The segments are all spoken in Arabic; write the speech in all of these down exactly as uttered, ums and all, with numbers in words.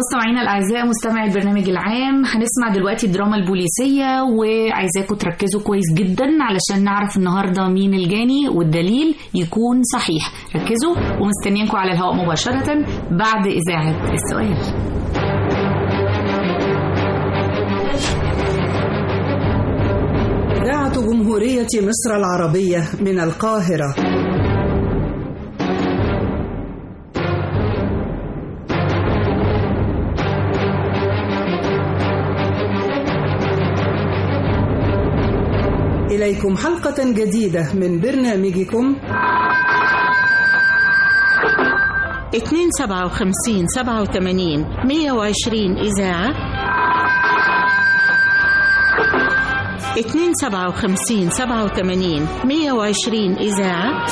مستمعينا الأعزاء، مستمعي البرنامج العام، هنسمع دلوقتي الدراما البوليسية، وعايزاكم تركزوا كويس جدا علشان نعرف النهاردة مين الجاني والدليل يكون صحيح. ركزوا، ومستنيينكم على الهواء مباشرة بعد إذاعة السؤال. إذاعة جمهورية مصر العربية من القاهرة. إليكم حلقة جديدة من برنامجكم اتنين سبعة وخمسين سبعة وثمانين مية وعشرين إذاعة، اتنين سبعة وخمسين سبعة وثمانين مية وعشرين إذاعة،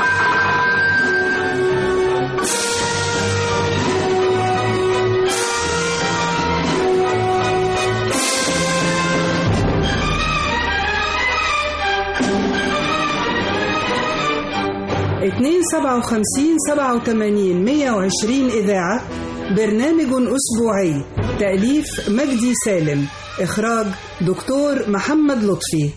اتنين سبعة وخمسين سبعة وثمانين مية وعشرين إذاعة. برنامج أسبوعي، تأليف مجدي سالم، إخراج دكتور محمد لطفي.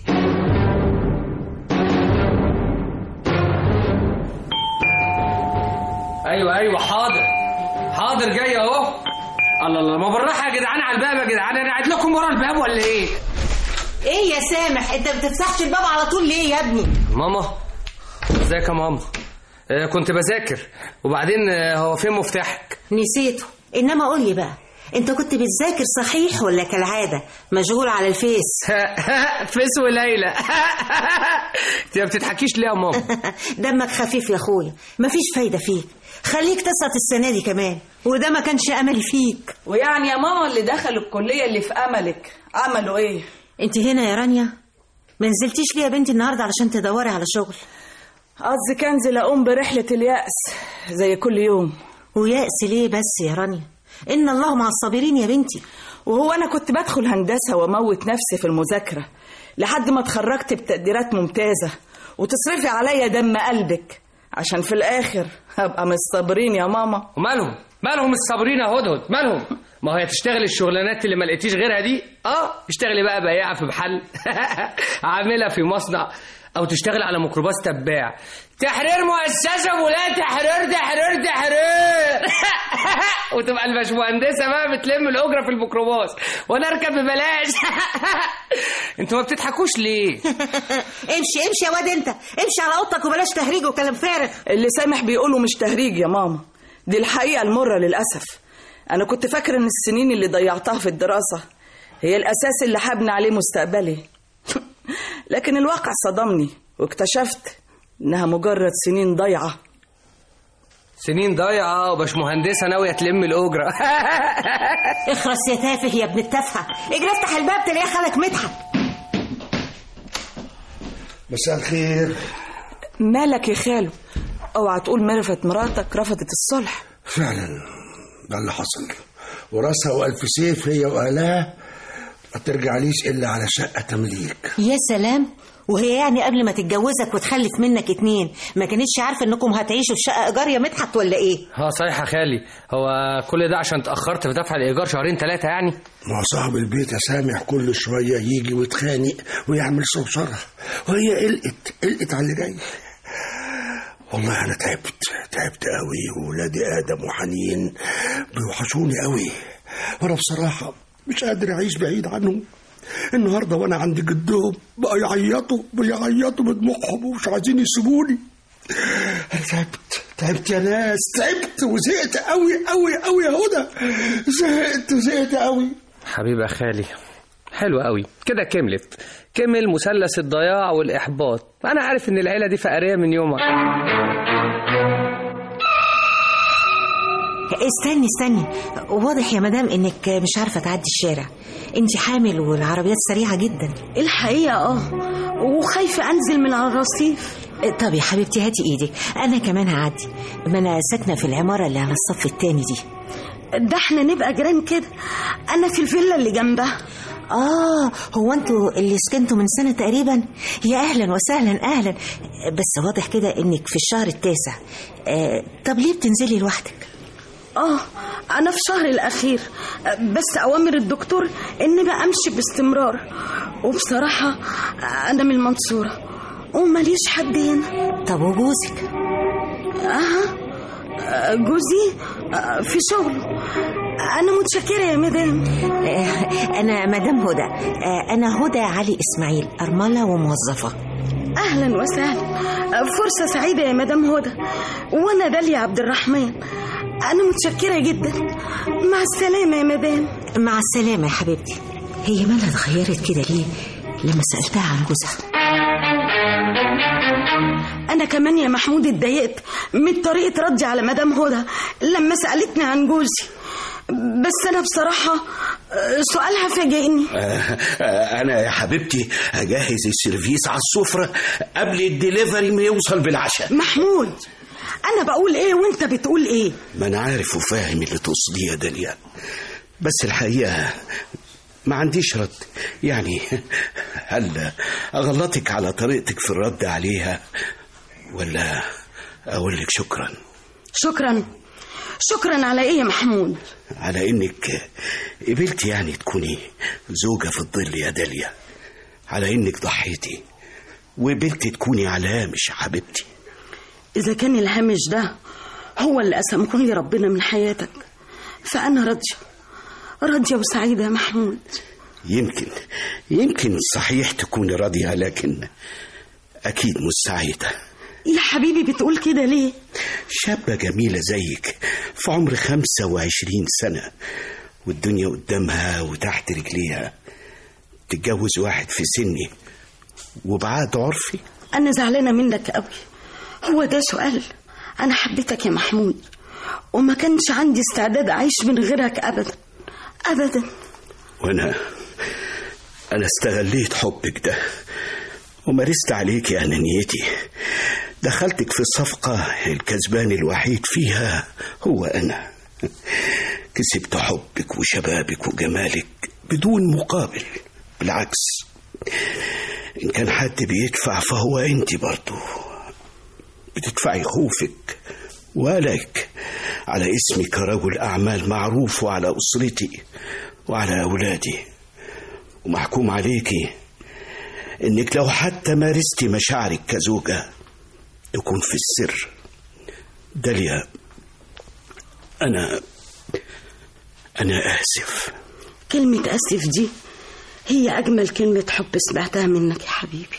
ايوه ايوه حاضر حاضر جاي اهو. الله الله، ما بالراحه يا جدعان على الباب يا جدعان، انا قاعد لكم ورا الباب ولا ايه؟ ايه يا سامح، انت ما بتفتحش الباب على طول ليه يا ابني؟ ماما ازيك يا ماما؟ آه كنت بذاكر، وبعدين آه هو فين مفتاحك؟ نسيته. انما قول لي بقى، انت كنت بتذاكر صحيح ولا كالعاده مشغول على الفيس؟ فيس وليلى. انت ما بتضحكيش ليه يا ماما؟ دمك خفيف يا اخويا، مفيش فايده فيك، خليك تسقط السنه دي كمان، وده ما كانش املي فيك. ويعني يا ماما اللي دخلوا الكليه اللي في املك عملوا ايه؟ انت هنا يا رانيا؟ ما نزلتيش ليه يا بنتي النهارده علشان تدوري على شغل؟ قصدي كنزل اقوم برحله اليأس زي كل يوم. ويأس ليه بس يا رانيا؟ ان الله مع الصابرين يا بنتي. وهو انا كنت بدخل هندسه واموت نفسي في المذاكره لحد ما اتخرجت بتقديرات ممتازه وتصرفي عليا دم قلبك عشان في الاخر هبقى مش صابرين يا ماما. ومالهم مالهم الصابرين يا هدهد؟ مالهم؟ ما هي تشتغل الشغلانات اللي ما لقيتيش غيرها دي. اه اشتغلي بقى بياعه في محل، عامله في مصنع، او تشتغل على ميكروباص تباع. تحرير مؤسسه ولا تحرير تحرير تحرير. وتبقى الباشمهندسه بقى بتلم الاجره في الميكروباص وانا اركب ببلاش. انتوا ما بتضحكوش ليه؟ امشي امشي يا واد، انت امشي على اوضتك وبلاش تهريج وكلام فارغ. اللي سامح بيقوله مش تهريج يا ماما، دي الحقيقه المره للاسف. انا كنت فاكره ان السنين اللي ضيعتها في الدراسه هي الاساس اللي هبني عليه مستقبلي. لكن الواقع صدمني واكتشفت انها مجرد سنين ضايعه. سنين ضايعه وباشمهندسه ناويه تلم الاجره. اخرس يا تافه يا ابن التافهه، اجري افتح الباب تلاقيه خالك مدحت. مساء الخير. مالك يا خالو؟ اوعى تقول مرفت مراتك رفضت الصلح. فعلا ده اللي حصل، وراسها والف سيف هي واهلها ما ترجعليش الا على شقه تمليك. يا سلام، وهي يعني قبل ما تتجوزك وتخلف منك اتنين ما كانتش عارفه انكم هتعيشوا في شقه ايجار يا مدحت ولا ايه؟ اه صحيح يا خالي، هو كل ده عشان اتاخرت في دفع الايجار شهرين ثلاثه يعني؟ ما صاحب البيت يا سامح كل شويه يجي ويتخانق ويعمل صرصره، وهي قلقت قلقت على اللي جاي. والله انا تعبت تعبت قوي، وولادي ادم وحنين بيوحشوني قوي، وانا بصراحه مش قادر اعيش بعيد عنهم. النهارده وانا عند جدهم بقى يعيطوا بيعيطوا بدموعهم ومش عايزين يسيبوني. انا تعبت تعبت يا ناس، تعبت وزهقت قوي قوي قوي يا هدى، زهقت وزهقت قوي. حبيبي يا خالي، حلو قوي كده، كملت كمل مثلث الضياع والاحباط. انا عارف ان العيله دي فقريه من يومك. استني استني، واضح يا مدام انك مش عارفه تعدي الشارع، انت حامل والعربيات سريعه جدا. الحقيقه اه وخايفه انزل من على الرصيف. طب يا حبيبتي هاتي ايدك، انا كمان هعدي، ما انا ساكنه في العماره اللي على الصف التاني دي. ده احنا نبقى جيران كده، انا في الفيلا اللي جنبها. اه هو انتوا اللي سكنتوا من سنه تقريبا؟ يا اهلا وسهلا اهلا، بس واضح كده انك في الشهر التاسع. آه طب ليه بتنزلي لوحدك؟ اه انا في شهر الاخير، بس اوامر الدكتور اني بقى امشي باستمرار. وبصراحة انا من المنصورة وماليش حد هنا. طب وجوزك؟ اه جوزي في شغله. انا متشكرة يا مدام. انا مدام هدى، انا هدى علي اسماعيل، ارملة وموظفة. اهلا وسهلا، فرصة سعيدة يا مدام هدى. وانا داليا عبد الرحمن. انا متشكرة جدا. مع السلامة يا مدام. مع السلامة يا حبيبتي. هي مالها اتغيرت كده ليه لما سألتها عن جوزها؟ انا كمان يا محمود اتضايقت من طريقة ردي على مدام هدى لما سألتني عن جوزي، بس انا بصراحة سؤالها فاجئني. انا يا حبيبتي هجهز السيرفيس على السفرة قبل الدليفري ما يوصل بالعشاء. محمود انا بقول ايه وانت بتقول ايه؟ ما انا عارف وفاهم اللي تقصديه يا داليا، بس الحقيقة ما عنديش رد. يعني هل أغلطك على طريقتك في الرد عليها ولا أقول لك شكرا؟ شكرا شكرا على إيه يا محمود؟ على إنك قبلتي يعني تكوني زوجة في الظل يا داليا، على إنك ضحيتي وقبلتي تكوني على هامش يا حبيبتي. إذا كان الهامش ده هو اللي أسمكن لي ربنا من حياتك فأنا راضية راضية وسعيدة يا محمود. يمكن يمكن صحيح تكوني راضية، لكن أكيد مش سعيدة يا حبيبي. بتقول كده ليه؟ شابة جميلة زيك في عمر خمسة وعشرين سنة والدنيا قدامها وتحت رجليها، تتجوز واحد في سني وبعقد عرفي؟ أنا زعلانة منك قوي. هو ده سؤال؟ أنا حبيتك يا محمود وما كانش عندي استعداد أعيش من غيرك أبدا أبدا. وأنا أنا استغليت حبك ده ومارست عليك أنانيتي، دخلتك في الصفقة الكسبان الوحيد فيها هو أنا. كسبت حبك وشبابك وجمالك بدون مقابل، بالعكس إن كان حد بيدفع فهو أنت برضو بتدفعي خوفك وقلقك على اسمي كرجل أعمال معروف وعلى أسرتي وعلى أولادي، ومحكوم عليكي إنك لو حتى مارستي مشاعرك كزوجة تكون في السر. داليا أنا أنا آسف. كلمة آسف دي هي أجمل كلمة حب سمعتها منك يا حبيبي.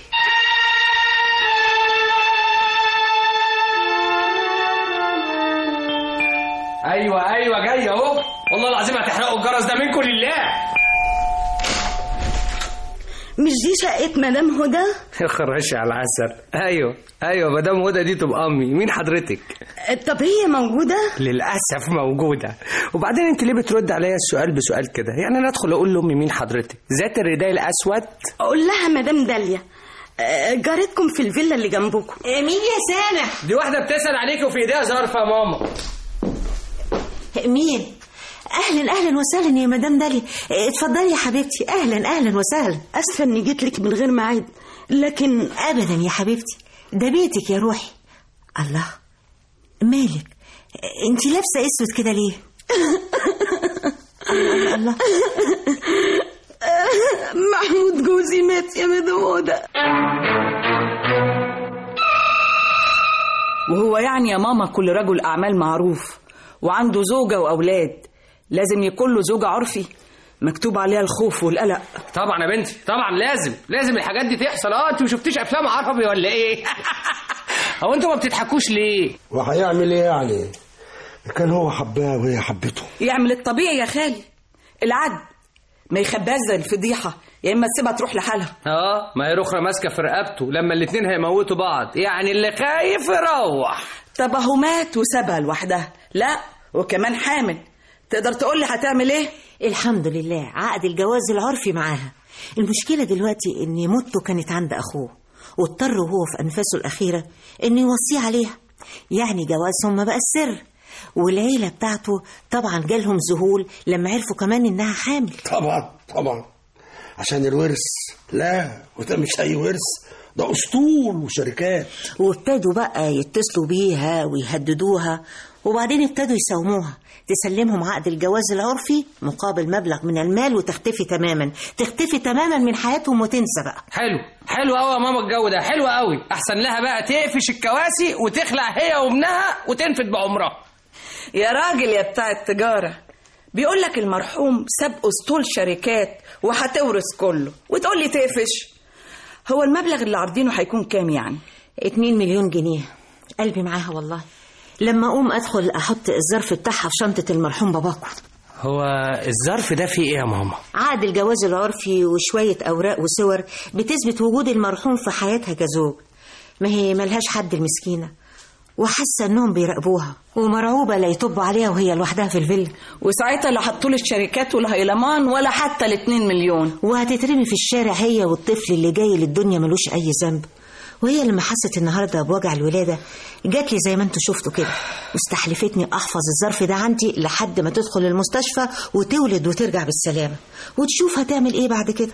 ايوه ايوه جاي اهو، والله العظيم هتحرقوا الجرس ده منكم لله. مش دي شقة مدام هدى؟ خرش على العسل. ايوه ايوه مدام هدى دي تبقى امي. مين حضرتك؟ طب هي موجودة؟ للاسف موجوده. وبعدين انت ليه بترد عليا السؤال بسؤال كده؟ يعني انا ادخل اقول لامي مين حضرتك ذات الرداء الاسود؟ اقول لها مدام داليا جارتكم في الفيلا اللي جنبكم. مين يا سامح؟ دي واحده بتسال عليكي وفي ايديها ظرف يا ماما. مين؟ اهلا اهلا وسهلا يا مدام داليا، اتفضلي يا حبيبتي. اهلا اهلا وسهلا. اسفه اني جيت لك من غير ميعاد، لكن ابدا يا حبيبتي، ده بيتك يا روحي. الله، مالك انت لابسه اسود كده ليه؟ الله الله. محمود جوزي مات يا مدام هدى. وهو يعني يا ماما كل رجل اعمال معروف وعنده زوجة وأولاد لازم يكون له زوجة عرفي مكتوب عليها الخوف والقلق؟ طبعا يا بنتي طبعا، لازم لازم الحاجات دي تحصل. اه انتوا ما شفتيش افلام عربي ولا ايه؟ هو انتوا ما بتضحكوش ليه؟ وهيعمل ايه يعني؟ كان هو حبها وهي حبته. يعمل الطبيعي يا خالي، العدل، ما يخباش زي الفضيحة، يا اما تسيبها تروح لحالها. اه ما هي رخرة ماسكة في رقبته لما الاتنين هيموتوا بعض، يعني اللي خايف يروح. طب اهو مات وسابها لوحدها، لا وكمان حامل، تقدر تقول لي هتعمل ايه؟ الحمد لله عقد الجواز العرفي معاها. المشكلة دلوقتي ان موته كانت عند اخوه واضطر وهو في انفاسه الاخيرة انه يوصيه عليها، يعني جوازهم ما بقى السر. والعيلة بتاعته طبعا جالهم ذهول لما عرفوا كمان انها حامل. طبعا طبعا عشان الورث. لا وده مش اي ورث، ده اسطول وشركات. وابتدوا بقى يتصلوا بيها ويهددوها، وبعدين ابتدوا يساوموها، تسلمهم عقد الجواز العرفي مقابل مبلغ من المال وتختفي تماما، تختفي تماما من حياتهم وتنسى بقى. حلو حلو قوي يا ماما، الجو ده حلو قوي. احسن لها بقى تقفش الكواسي وتخلع هي وابنها وتنفد بعمرها. يا راجل يا بتاع التجارة، بيقول لك المرحوم ساب اسطول شركات وهتورث كله وتقول لي تقفش؟ هو المبلغ اللي عارضينه هيكون كام يعني؟ اتنين مليون جنيه. قلبي معاها والله. لما اقوم ادخل احط الظرف بتاعها في شنطة المرحوم باباكو. هو الظرف ده فيه ايه يا ماما؟ عقد الجواز العرفي وشوية اوراق وصور بتثبت وجود المرحوم في حياتها كزوج. ما هي ملهاش حد المسكينة، وحاسة انهم بيراقبوها ومرعوبة لا يطبوا عليها وهي لوحدها في الفيلا. وساعتها لا حطوا لي الشركات والهيلمان ولا حتى الاتنين مليون، وهتترمي في الشارع هي والطفل اللي جاي للدنيا ملوش اي ذنب. وهي لما حست النهارده بوجع الولاده جات لي زي ما انتوا شفتوا كده، واستحلفتني احفظ الظرف ده عندي لحد ما تدخل المستشفى وتولد وترجع بالسلامه، وتشوف هتعمل ايه بعد كده.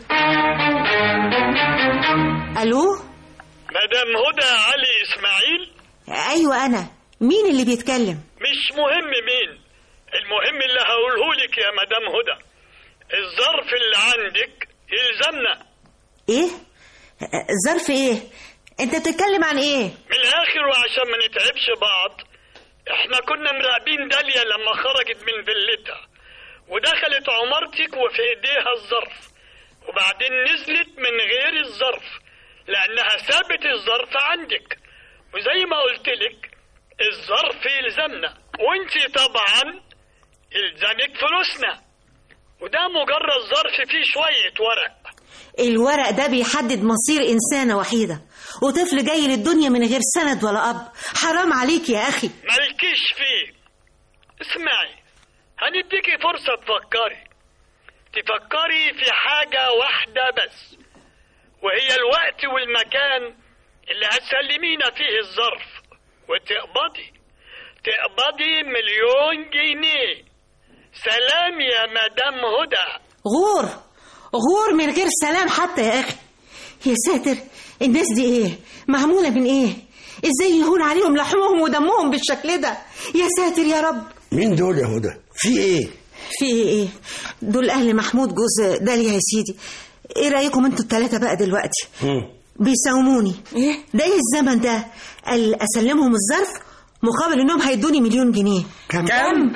الو مدام هدى علي اسماعيل؟ ايوه انا. مين اللي بيتكلم؟ مش مهم مين، المهم اللي هقوله لك يا مدام هدى، الظرف اللي عندك يلزمنا. ايه ظرف ايه؟ انت بتتكلم عن ايه؟ من الاخر وعشان ما نتعبش بعض، احنا كنا مراقبين داليا لما خرجت من فيلتها ودخلت عمارتك وفي ايديها الظرف، وبعدين نزلت من غير الظرف لانها سابت الظرف عندك، وزي ما قلت لك الظرف يلزمنا، وانتي طبعا يلزمك فلوسنا، وده مجرد ظرف فيه شوية ورق. الورق ده بيحدد مصير إنسانة وحيدة وطفل جاي للدنيا من غير سند ولا أب. حرام عليك يا أخي. مالكيش فيه. اسمعي، هنديكي فرصة تفكري تفكري في حاجة واحدة بس، وهي الوقت والمكان اللي هتسلمينا فيه الظرف وتقبضي تقبضي مليون جنيه. سلام يا مدام هدى. غور غور من غير سلام حتى يا أخي. يا ساتر، الناس دي إيه؟ معمولة من إيه؟ إزاي يهون عليهم لحمهم ودمهم بالشكل ده؟ يا ساتر يا رب. مين دول يا هدى؟ في إيه؟ في إيه إيه؟ دول أهل محمود جوز داليا يا سيدي. إيه رأيكم أنتوا التلاتة بقى دلوقتي؟ م. بيساوموني. إيه؟ ده إيه الزمن ده؟ قال أسلمهم الظرف مقابل إنهم هيدوني مليون جنيه. كم؟ كم؟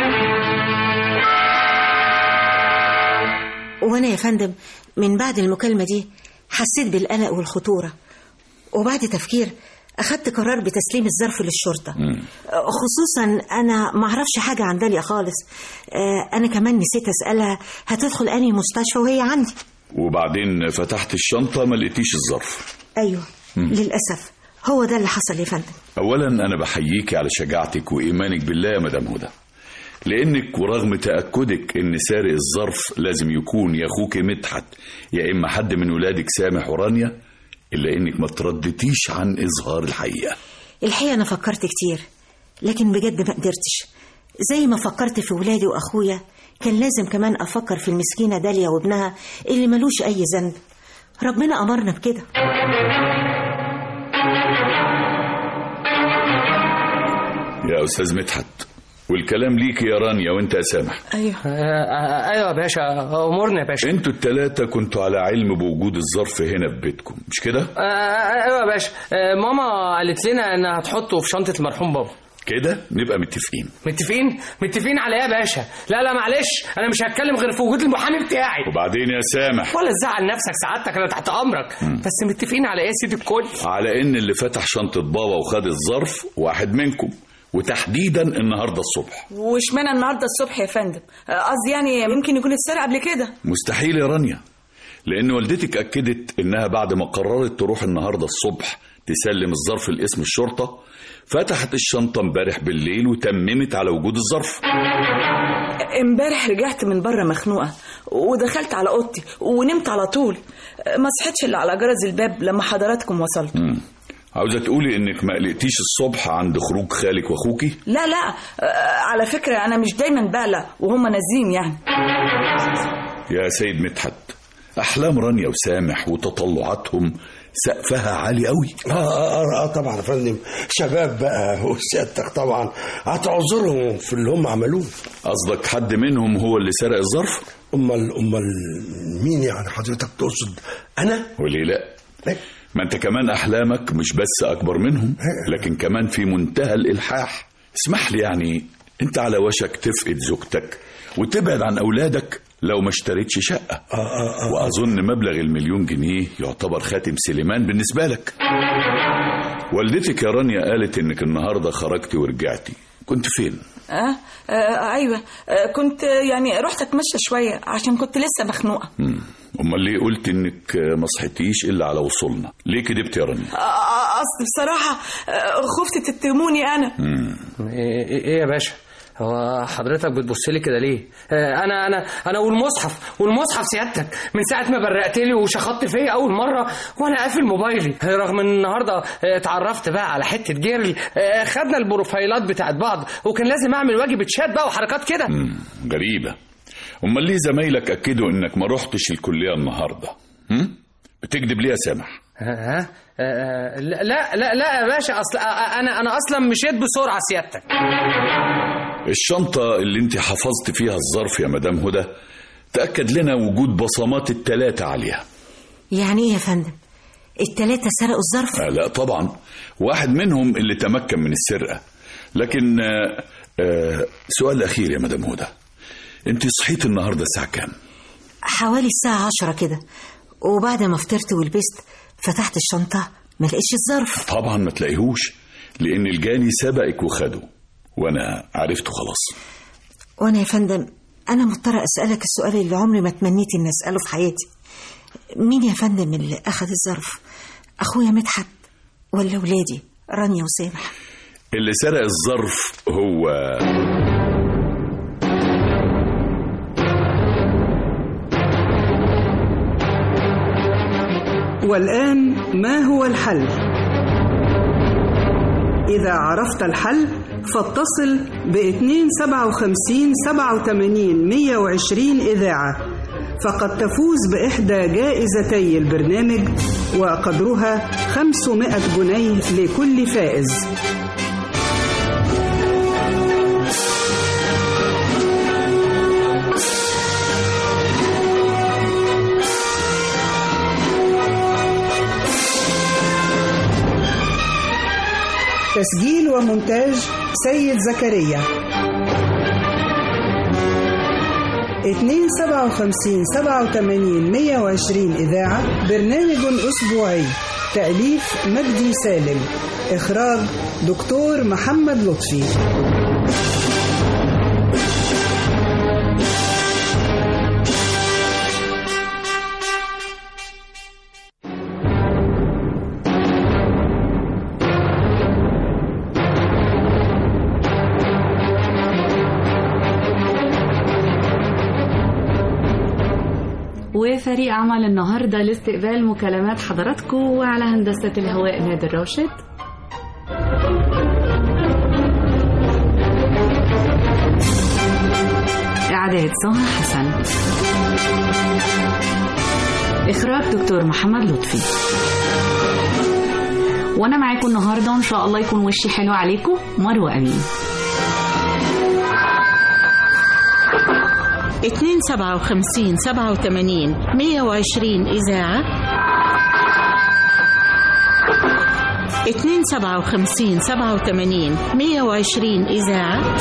وأنا يا فندم من بعد المكالمة دي حسيت بالقلق والخطورة، وبعد تفكير أخدت قرار بتسليم الظرف للشرطة. مم. خصوصا أنا معرفش حاجة عن داليا خالص. أنا كمان نسيت أسألها هتدخل أنهي مستشفى وهي عندي. وبعدين فتحت الشنطة ما لقيتيش الظرف؟ أيوة. مم. للأسف هو ده اللي حصل يا فندم. أولا أنا بحييك على شجاعتك وإيمانك بالله يا مدام هدى، لأنك ورغم تأكدك إن سارق الظرف لازم يكون يا أخوك مدحت يا إما حد من ولادك سامح ورانيا، إلا إنك ما تردتيش عن إظهار الحقيقة. الحقيقة أنا فكرت كتير، لكن بجد ما قدرتش. زي ما فكرت في ولادي وأخويا كان لازم كمان أفكر في المسكينة داليا وابنها اللي ملوش أي ذنب. ربنا أمرنا بكده. يا أستاذ مدحت، والكلام ليك يا رانيا وانت يا سامح. ايوه آه ايوه يا باشا، امورنا يا باشا. انتوا الثلاثه كنتوا على علم بوجود الظرف هنا في بيتكم مش كده؟ آه ايوه يا باشا. آه ماما قالت لنا انها هتحطه في شنطه المرحوم بابا. كده نبقى متفقين. متفقين متفقين على ايه يا باشا؟ لا لا معلش، انا مش هتكلم غير في وجود المحامي بتاعي. وبعدين يا سامح ولا تزعل نفسك سعادتك، انا تحت امرك. م. بس متفقين على ايه يا سيدي الكل؟ على ان اللي فتح شنطه بابا وخد الظرف واحد منكم، وتحديدا النهارده الصبح. واشمعنى النهارده الصبح يا فندم؟ قصدي يعني يمكن يكون اتسرق قبل كده. مستحيل يا رانيا، لان والدتك اكدت انها بعد ما قررت تروح النهارده الصبح تسلم الظرف لاسم الشرطه فتحت الشنطه امبارح بالليل وتممت على وجود الظرف. امبارح رجعت من بره مخنوقه ودخلت على اوضتي ونمت على طول، ما صحتش الا على جرس الباب لما حضراتكم وصلتوا. م. عاوزة تقولي انك ما قلقتيش الصبح عند خروج خالك واخوكي؟ لا لا، على فكرة انا مش دايما بقلق وهم نازلين يعني. يا سيد مدحت، احلام رانيا وسامح وتطلعاتهم سقفها عالي قوي. آه, آه, اه طبعا يا فندم، شباب بقى وسيادتك طبعا هتعذرهم في اللي هم عملوه. قصدك حد منهم هو اللي سرق الظرف؟ امال امال مين يعني حضرتك تقصد؟ انا؟ وليه لا؟ ما انت كمان احلامك مش بس اكبر منهم، لكن كمان في منتهى الالحاح. اسمح لي، يعني انت على وشك تفقد زوجتك وتبعد عن اولادك لو ما اشتريتش شقة. آه آه آه وأظن مبلغ المليون جنيه يعتبر خاتم سليمان بالنسبة لك. والدتك يا رانيا قالت إنك النهاردة خرجتي ورجعتي، كنت فين؟ آه, آه أيوة آه كنت يعني رحت أتمشى شوية عشان كنت لسه مخنوقة. أمال ليه قلت إنك ما صحيتيش إلا على وصولنا؟ ليه كدبت يا رانيا؟ آه أصل بصراحة آه خفت تتهموني أنا. إيه, إيه يا باشا؟ هو حضرتك بتبص لي كده ليه؟ انا انا انا والمصحف والمصحف سيادتك من ساعه ما برقت لي وشخطت فيا اول مره وانا قافل موبايلي، رغم ان النهارده اتعرفت بقى على حته جيرل، خدنا البروفايلات بتاعت بعض وكان لازم اعمل واجب تشات بقى وحركات كده. غريبه. امال ليه زمايلك اكدوا انك ما رحتش الكليه النهارده؟ هم؟ بتكذب ليه يا سامح؟ ها أه لا لا لا يا باشا، اصل انا انا اصلا مشيت بسرعه سيادتك. الشنطة اللي انت حفظت فيها الظرف يا مدام هدى تأكد لنا وجود بصمات التلاتة عليها. يعني ايه يا فندم؟ التلاتة سرقوا الظرف؟ آه لا طبعا، واحد منهم اللي تمكن من السرقة. لكن آه آه سؤال أخير يا مدام هدى، انت صحيت النهاردة الساعة كام؟ حوالي الساعة عشرة كده، وبعد ما فطرت ولبست فتحت الشنطة ما لقيتش الظرف. طبعا ما تلاقيهوش، لأن الجاني سبقك وخده وانا عرفته خلاص. وانا يا فندم انا مضطره اسالك السؤال اللي عمري ما تمنيت اني اساله في حياتي. مين يا فندم اللي اخذ الظرف؟ اخويا مدحت ولا ولادي رانيا وسامح؟ اللي سرق الظرف هو والآن ما هو الحل؟ إذا عرفت الحل فاتصل باثنين سبعة وخمسين سبعة وثمانين مية وعشرين إذاعة، فقد تفوز بإحدى جائزتي البرنامج وقدرها خمسمائة جنيه لكل فائز. تسجيل ومونتاج سيد زكريا. اثنين سبعة وخمسين سبعة وثمانين مية وعشرين إذاعة، برنامج أسبوعي، تأليف مجدي سالم، إخراج دكتور محمد لطفي. وفريق عمل النهاردة لاستقبال مكالمات حضراتكم، وعلى هندسة الهواء نادر راشد، إعداد سهى حسن، إخراج دكتور محمد لطفي. وأنا معاكم النهاردة وإن شاء الله يكون وشي حلو عليكم، مروة أمين. اثنين سبعة وخمسين سبعة وثمانين مية وعشرين إذاعة، اثنين سبعة وخمسين سبعة وثمانين مية وعشرين إذاعة.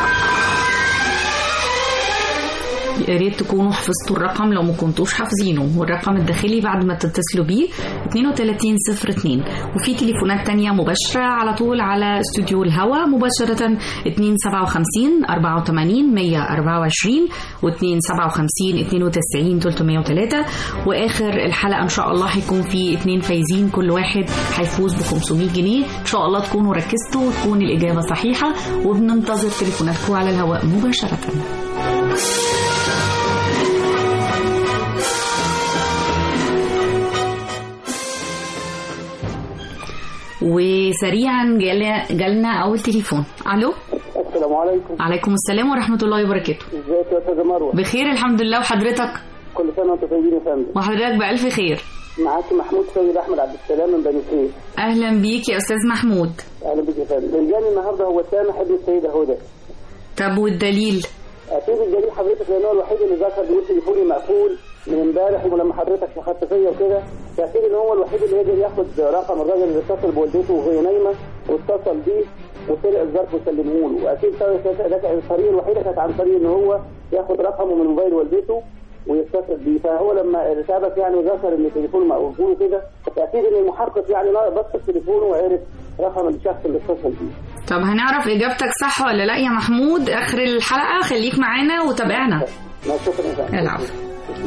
يا ريت تكونوا حفظتوا الرقم لو ما كنتوش حافظينه، والرقم الداخلي بعد ما تتصلوا بيه اثنين وثلاثين صفر اثنين. وفي تليفونات تانية مباشرة على طول على استوديو الهوا مباشرة اثنين سبعة وخمسين أربعة وثمانين مية وأربعة وعشرين واثنين سبعة وخمسين اثنين وتسعين ثلاثمية وثلاثة. واخر الحلقة ان شاء الله هيكون في اثنين فايزين، كل واحد هيفوز ب خمسمائة جنيه. ان شاء الله تكونوا ركزتوا وتكون الإجابة صحيحة، وبننتظر تليفوناتكم على الهواء مباشرة. وسريعا جالنا اول تليفون. الو، السلام عليكم. عليكم السلام ورحمه الله وبركاته. ازيك يا استاذه مروه؟ بخير الحمد لله، وحضرتك؟ كل سنه وانت طيبين يا فندم. وحضرتك بألف خير. معاكي محمود سيد احمد عبد السلام من بني سويف. اهلا بيك يا استاذ محمود. اهلا بيك يا فندم. الجاني النهارده هو سامح ابن السيده هدى. طب والدليل؟ اكيد الدليل حضرتك لان هو الوحيد اللي ذكر بيقول تليفوني مقفول من امبارح، ولما حضرتك شخصت فيا وكده فاكيد ان هو الوحيد اللي يقدر ياخد رقم الراجل اللي اتصل بوالدته وهي نايمه واتصل بيه وسرق الظرف وسلمه له، واكيد الطريقه الوحيده كانت عن طريق ان هو ياخد رقمه من موبايل والدته ويتصل بيه، فهو لما ارتبك يعني وذكر ان تليفونه مقفول وكده فاكيد ان المحقق يعني بص في تليفونه وعرف رقم الشخص اللي اتصل بيه. طب هنعرف اجابتك صح ولا لا يا محمود اخر الحلقه، خليك معانا وتابعنا. شكرا. العفو.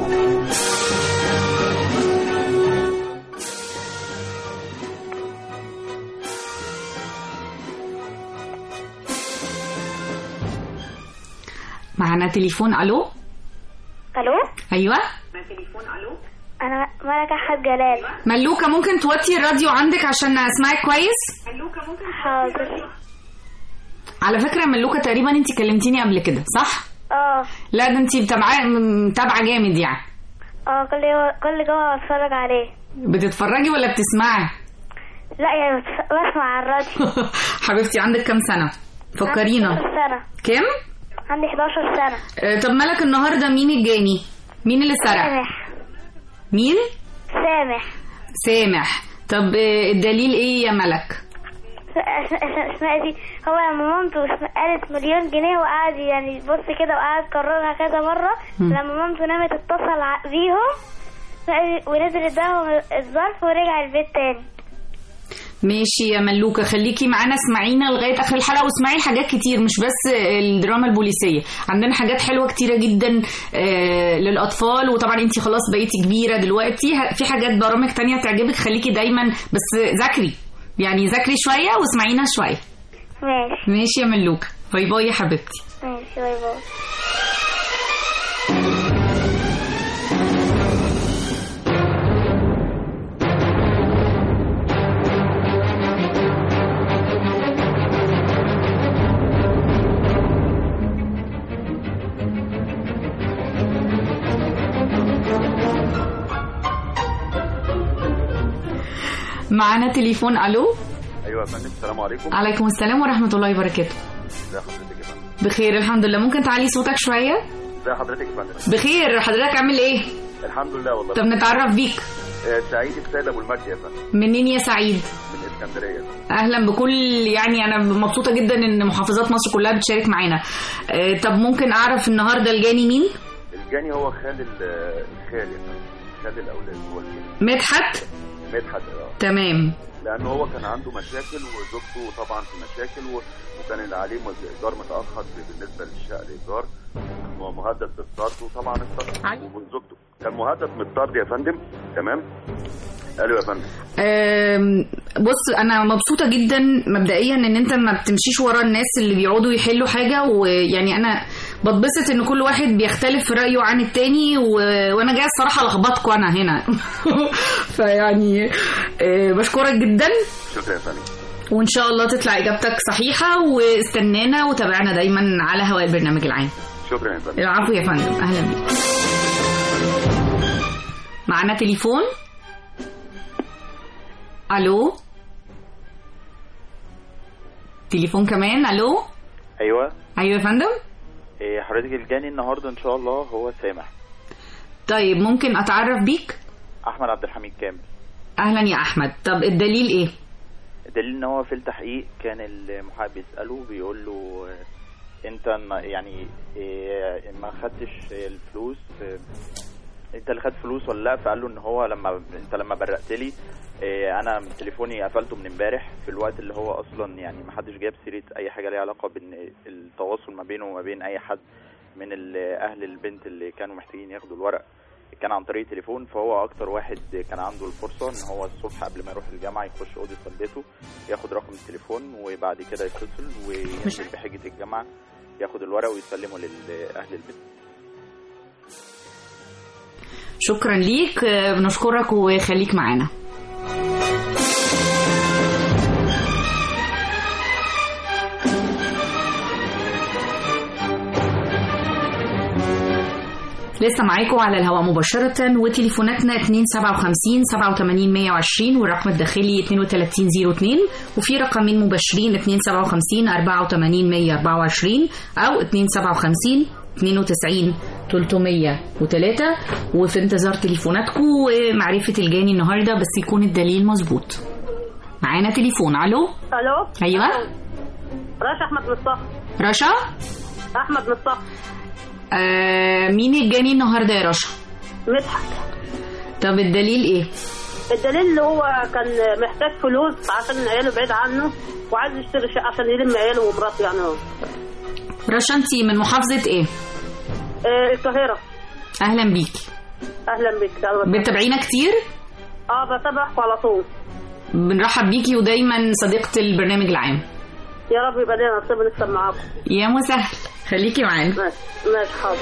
معنا تليفون. الو. الو. ايوه. معنا تليفون. الو. انا ملك احمد جلال. ملوكه ممكن توطي الراديو عندك عشان اسمعك كويس؟ ملوكه ممكن. حاضر. على فكره ملوكه تقريبا انت كلمتيني قبل كده صح؟ اه. لا ده انت متابعه متابعه جامد يعني. اه كل يوم كل جمعه بتفرج عليه. بتتفرجي ولا بتسمعي؟ لا يعني بسمع على الراديو. حبيبتي عندك كام سنه؟ فكرينا. عندي احداشر سنه. كام؟ عندي احداشر سنه. آه طب مالك النهارده مين الجاني؟ مين اللي سرق؟ سامح. مين؟ سامح. سامح. طب الدليل ايه يا ملك؟ اسمها دي هو لما مامته قالت مليون جنيه وقعد يعني بص كده وقعد كررها كذا مره م. لما مامته نامت اتصل بيهم ونزل اداهم الظرف ورجع البيت تاني. ماشي يا ملوكه خليكي معانا اسمعينا لغايه اخر الحلقه واسمعي حاجات كتير مش بس الدراما البوليسيه، عندنا حاجات حلوه كتيره جدا آه للاطفال، وطبعا انت خلاص بقيتي كبيره دلوقتي في حاجات برامج تانية تعجبك خليكي دايما بس ذاكري يعني ذاكري شويه واسمعينا شويه. ماشي. ماشي يا ملوكه. باي باي يا حبيبتي. ماشي باي باي. معانا تليفون. الو. ايوه يا فندم. السلام عليكم. عليكم السلام ورحمه الله وبركاته. ازي حضرتك يا فندم؟ بخير الحمد لله. ممكن تعلي صوتك شويه؟ ازي حضرتك يا فندم؟ بخير. حضرتك عامل ايه؟ الحمد لله والله. طب نتعرف بيك. آه سعيد السيد ابو المجد يا فندم. منين يا سعيد؟ من اسكندريه. اهلا بكل يعني انا مبسوطه جدا ان محافظات مصر كلها بتشارك معانا. آه طب ممكن اعرف النهارده الجاني مين؟ الجاني هو خال الخال يا فندم. خال الاولاد هو الجاني. مدحت؟ مدحت اه. تمام. لانه هو كان عنده مشاكل وزوجته طبعا في مشاكل وكان اللي عليه ايجار متاخر بالنسبه للشقه الايجار ومهدد بالطرد وطبعا الطرد وزوجته كان مهدد بالطرد يا فندم. تمام. قالوا يا فندم. بص انا مبسوطه جدا مبدئيا ان انت ما بتمشيش ورا الناس اللي بيقعدوا يحلوا حاجه، ويعني انا بتبسط ان كل واحد بيختلف في رايه عن التاني و... وانا جايه الصراحه لخبطكم انا هنا. فيعني بشكرك جدا. شكرا يا فندم. وان شاء الله تطلع اجابتك صحيحه واستنانا وتابعنا دايما على هواء البرنامج العام. شكرا يا فندم. العفو يا فندم. اهلا بيك. معنا تليفون. الو. تليفون كمان. الو. ايوه. ايوه يا فندم. إيه حضرتك الجاني النهارده ان شاء الله هو سامح. طيب ممكن اتعرف بيك؟ احمد عبد الحميد كامل. اهلا يا احمد. طب الدليل ايه؟ الدليل ان هو في التحقيق كان المحامي بيساله بيقول له انت يعني إيه ما خدتش الفلوس انت اللي خدت فلوس ولا لا؟ فقال له ان هو لما انت لما برقت لي إيه انا تليفوني قفلته من امبارح في الوقت اللي هو اصلا يعني ما حدش جاب سيره اي حاجه ليها علاقه بان التواصل ما بينه وما بين اي حد من اهل البنت اللي كانوا محتاجين ياخدوا الورق كان عن طريق تليفون. فهو اكتر واحد كان عنده الفرصه ان هو الصبح قبل ما يروح الجامعه يخش اوضه والدته ياخد رقم التليفون وبعد كده يتصل وينزل بحجه الجامعه ياخد الورق ويسلمه لاهل البنت. شكرا ليك. بنشكرك وخليك معانا. لسه معاكم على الهواء مباشرة، وتليفوناتنا اتنين سبعة خمسين سبعة وتمانين مية وعشرين والرقم الداخلي اتنين وتلاتين صفر اتنين، وفي رقمين مباشرين اتنين سبعة خمسين أربعة وتمانين مية وأربعة وعشرين أو اتنين سبعة خمسين اتنين وتسعين تلتمية وتلاتة. وفي انتظار تليفوناتكم ومعرفة الجاني النهاردة، بس يكون الدليل مظبوط. معانا تليفون. الو. الو. ايوه. رشا احمد مصطفى. رشا احمد مصطفى. آه مين الجاني النهارده يا رشا؟ مدحت. طب الدليل ايه؟ الدليل اللي هو كان محتاج فلوس عشان عياله بعيد عنه، وعايز يشتري شقه عشان يلم عياله ومراته يعني. هو رشا انتي من محافظة ايه؟ آه القاهرة. اهلا بيكي. اهلا بيك. بتتابعينا كتير؟ اه بتابعكم على طول. بنرحب بيكي ودايما صديقة البرنامج العام. يا رب يبقى لنا نصيب نكسب معاكم. يا مسهل، خليكي معانا. ماشي حاضر.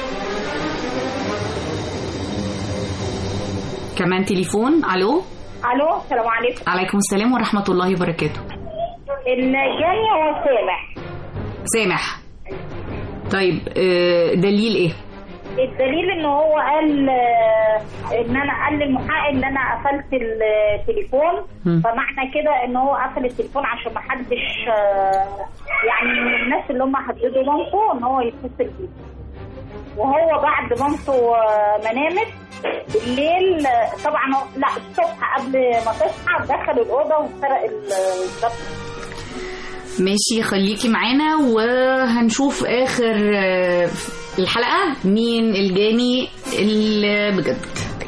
كمان تليفون. الو. الو السلام عليكم. عليكم السلام ورحمة الله وبركاته. الجاني هو سامح. سامح. طيب دليل ايه؟ الدليل ان هو قال ان انا قال للمحقق ان انا قفلت التليفون، فمعنى كده ان هو قفل التليفون عشان ما حدش يعني من الناس اللي هم حددوا مامته ان هو يتصل بيه. وهو بعد مامته ما نامت بالليل طبعا، لا الصبح قبل ما تصحى دخل الاوضه وسرق الباب. ماشي، خليكي معانا وهنشوف اخر الحلقة مين الجاني اللي بجد.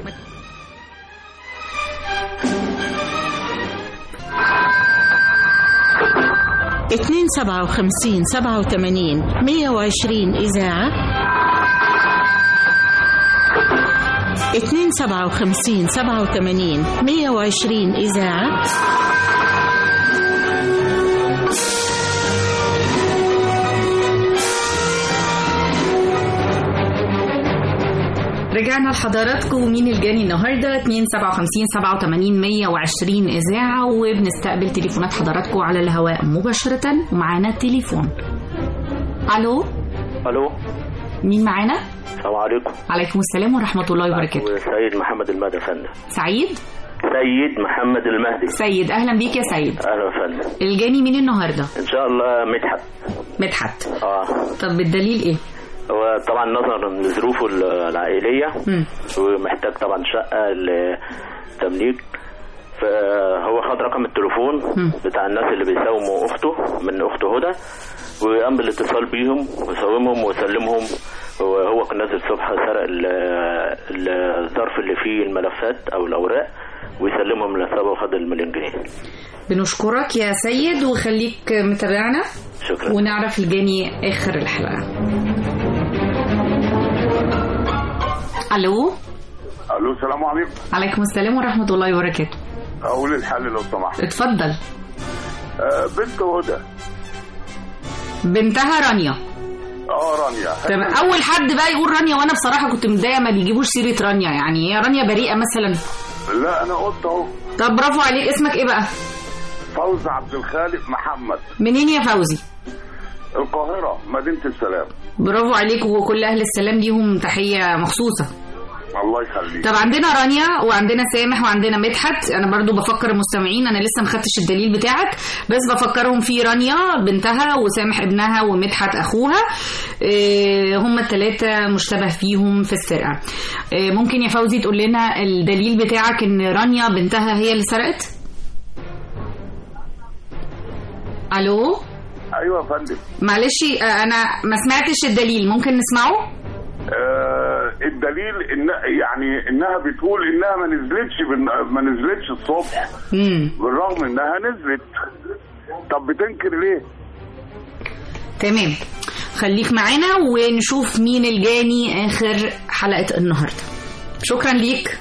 اتنين سبعة وخمسين سبعة وتمانين مية وعشرين إذاعة، اتنين سبعة وخمسين سبعة وتمانين مية وعشرين إذاعة. رجعنا لحضراتكم. ومين الجاني النهارده؟ اتنين سبعة خمسين سبعة وتمانين مية وعشرين إذاعة، وبنستقبل تليفونات حضراتكم على الهواء مباشرة. ومعانا التليفون. الو. الو. مين معانا؟ السلام عليكم. عليكم السلام ورحمة الله وبركاته. سيد محمد المهدي يا فندم. سعيد؟ سيد محمد المهدي. سيد، أهلا بيك يا سيد. أهلا يا فندم. الجاني مين النهارده؟ إن شاء الله مدحت. مدحت. اه. طب الدليل إيه؟ هو طبعا نظرا لظروفه العائلية م. ومحتاج طبعا شقة لتمليك، فهو خد رقم التليفون م. بتاع الناس اللي بيساوموا أخته من أخته هدى، وقام بالاتصال بيهم وساومهم وسلمهم. وهو كان نازل الصبح سرق الظرف اللي فيه الملفات أو الأوراق ويسلمهم للعصابة وخد المليون جنيه. بنشكرك يا سيد وخليك متابعنا. شكرا. ونعرف الجاني آخر الحلقة. الو. الو السلام عليكم. عليكم السلام ورحمة الله وبركاته. اقول الحل لو سمحت. اتفضل. آه بنت هدى. بنتها رانيا. اه رانيا. تمام. اول حد بقى يقول رانيا، وانا بصراحة كنت متضايقة ما بيجيبوش سيرة رانيا، يعني هي رانيا بريئة مثلا؟ لا انا قلت اهو. طب برافو عليك. اسمك ايه بقى؟ فوزي عبد الخالق محمد. منين يا فوزي؟ القاهرة مدينة السلام. برافو عليك، وكل اهل السلام ليهم تحية مخصوصة. الله يخليك. طب عندنا رانيا وعندنا سامح وعندنا مدحت. انا برضو بفكر المستمعين، انا لسه ما خدتش الدليل بتاعك، بس بفكرهم في رانيا بنتها وسامح ابنها ومدحت اخوها. إيه هم الثلاثه مشتبه فيهم في السرقه. إيه ممكن يا فوزي تقول لنا الدليل بتاعك ان رانيا بنتها هي اللي سرقت؟ الو. ايوه يا فندم. معلش انا ما سمعتش الدليل، ممكن نسمعه؟ آه الدليل ان يعني انها بتقول انها ما نزلتش ما نزلتش الصبح امم بالرغم انها نزلت. طب بتنكر ليه؟ تمام، خليك معانا ونشوف مين الجاني اخر حلقة النهاردة. شكرا ليك.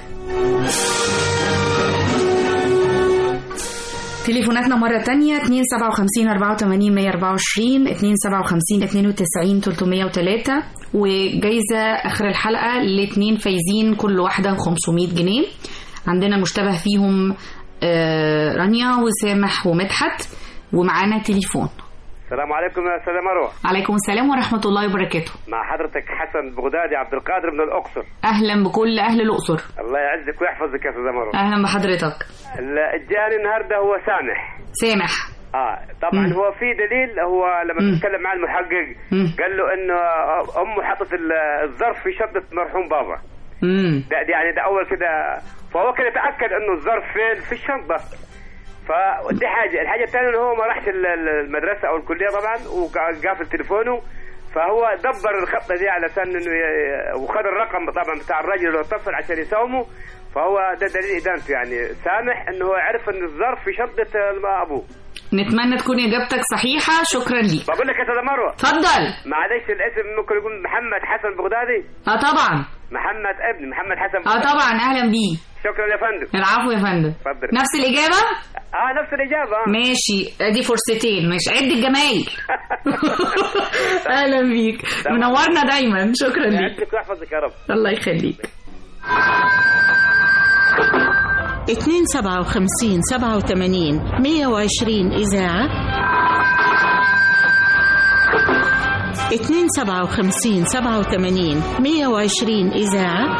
تليفوناتنا مرة تانية اتنين سبعة وخمسين أربعة وتمانين مية وأربعة وعشرين اتنين سبعة وخمسين اتنين وتسعين تلتمية وتلاتة، وجايزة آخر الحلقة الاتنين فايزين كل واحدة خمسمية جنيه. عندنا مشتبه فيهم رانيا وسامح ومدحت. ومعانا تليفون. السلام عليكم يا استاذه مروه. عليكم السلام ورحمه الله وبركاته. مع حضرتك حسن بغدادي عبد القادر من الاقصر. اهلا بكل اهل الاقصر. الله يعزك ويحفظك يا استاذه مروه. اهلا بحضرتك. الجاني النهارده هو سامح. سامح. اه طبعا مم. هو في دليل، هو لما بيتكلم مع المحقق مم. قال له انه امه حطت الظرف في شنطه مرحوم بابا. امم ده يعني ده اول كده، فهو كان يتاكد انه الظرف فين في الشنطه. فدي حاجه، الحاجه الثانيه انه هو ما راحش المدرسه او الكليه طبعا وقافل تليفونه، فهو دبر الخطه دي على اساس انه وخد الرقم طبعا بتاع الراجل اللي اتصل عشان يساومه، فهو ده دليل ادانته يعني سامح انه هو عرف ان الظرف في شنطه ابوه. نتمنى تكون اجابتك صحيحه، شكرا ليك. بقول لك يا استاذ مروه اتفضل. معلش الاسم ممكن يكون محمد حسن بغدادي. اه طبعا محمد ابن محمد حسن بغدادي. اه طبعا اهلا بيه. شكرا يا فندم. العفو يا فندم. اتفضل. نفس الاجابه؟ اه نفس الاجابه. ماشي ادي فرصتين، مش عد الجمايل. اهلا بيك، منورنا دايما، شكرا ليك. يعزك ويحفظك يا رب. الله يخليك. اتنين سبعة وخمسين سبعة وتمانين مية وعشرين إذاعة، اتنين سبعة وخمسين سبعة وتمانين مية وعشرين إذاعة.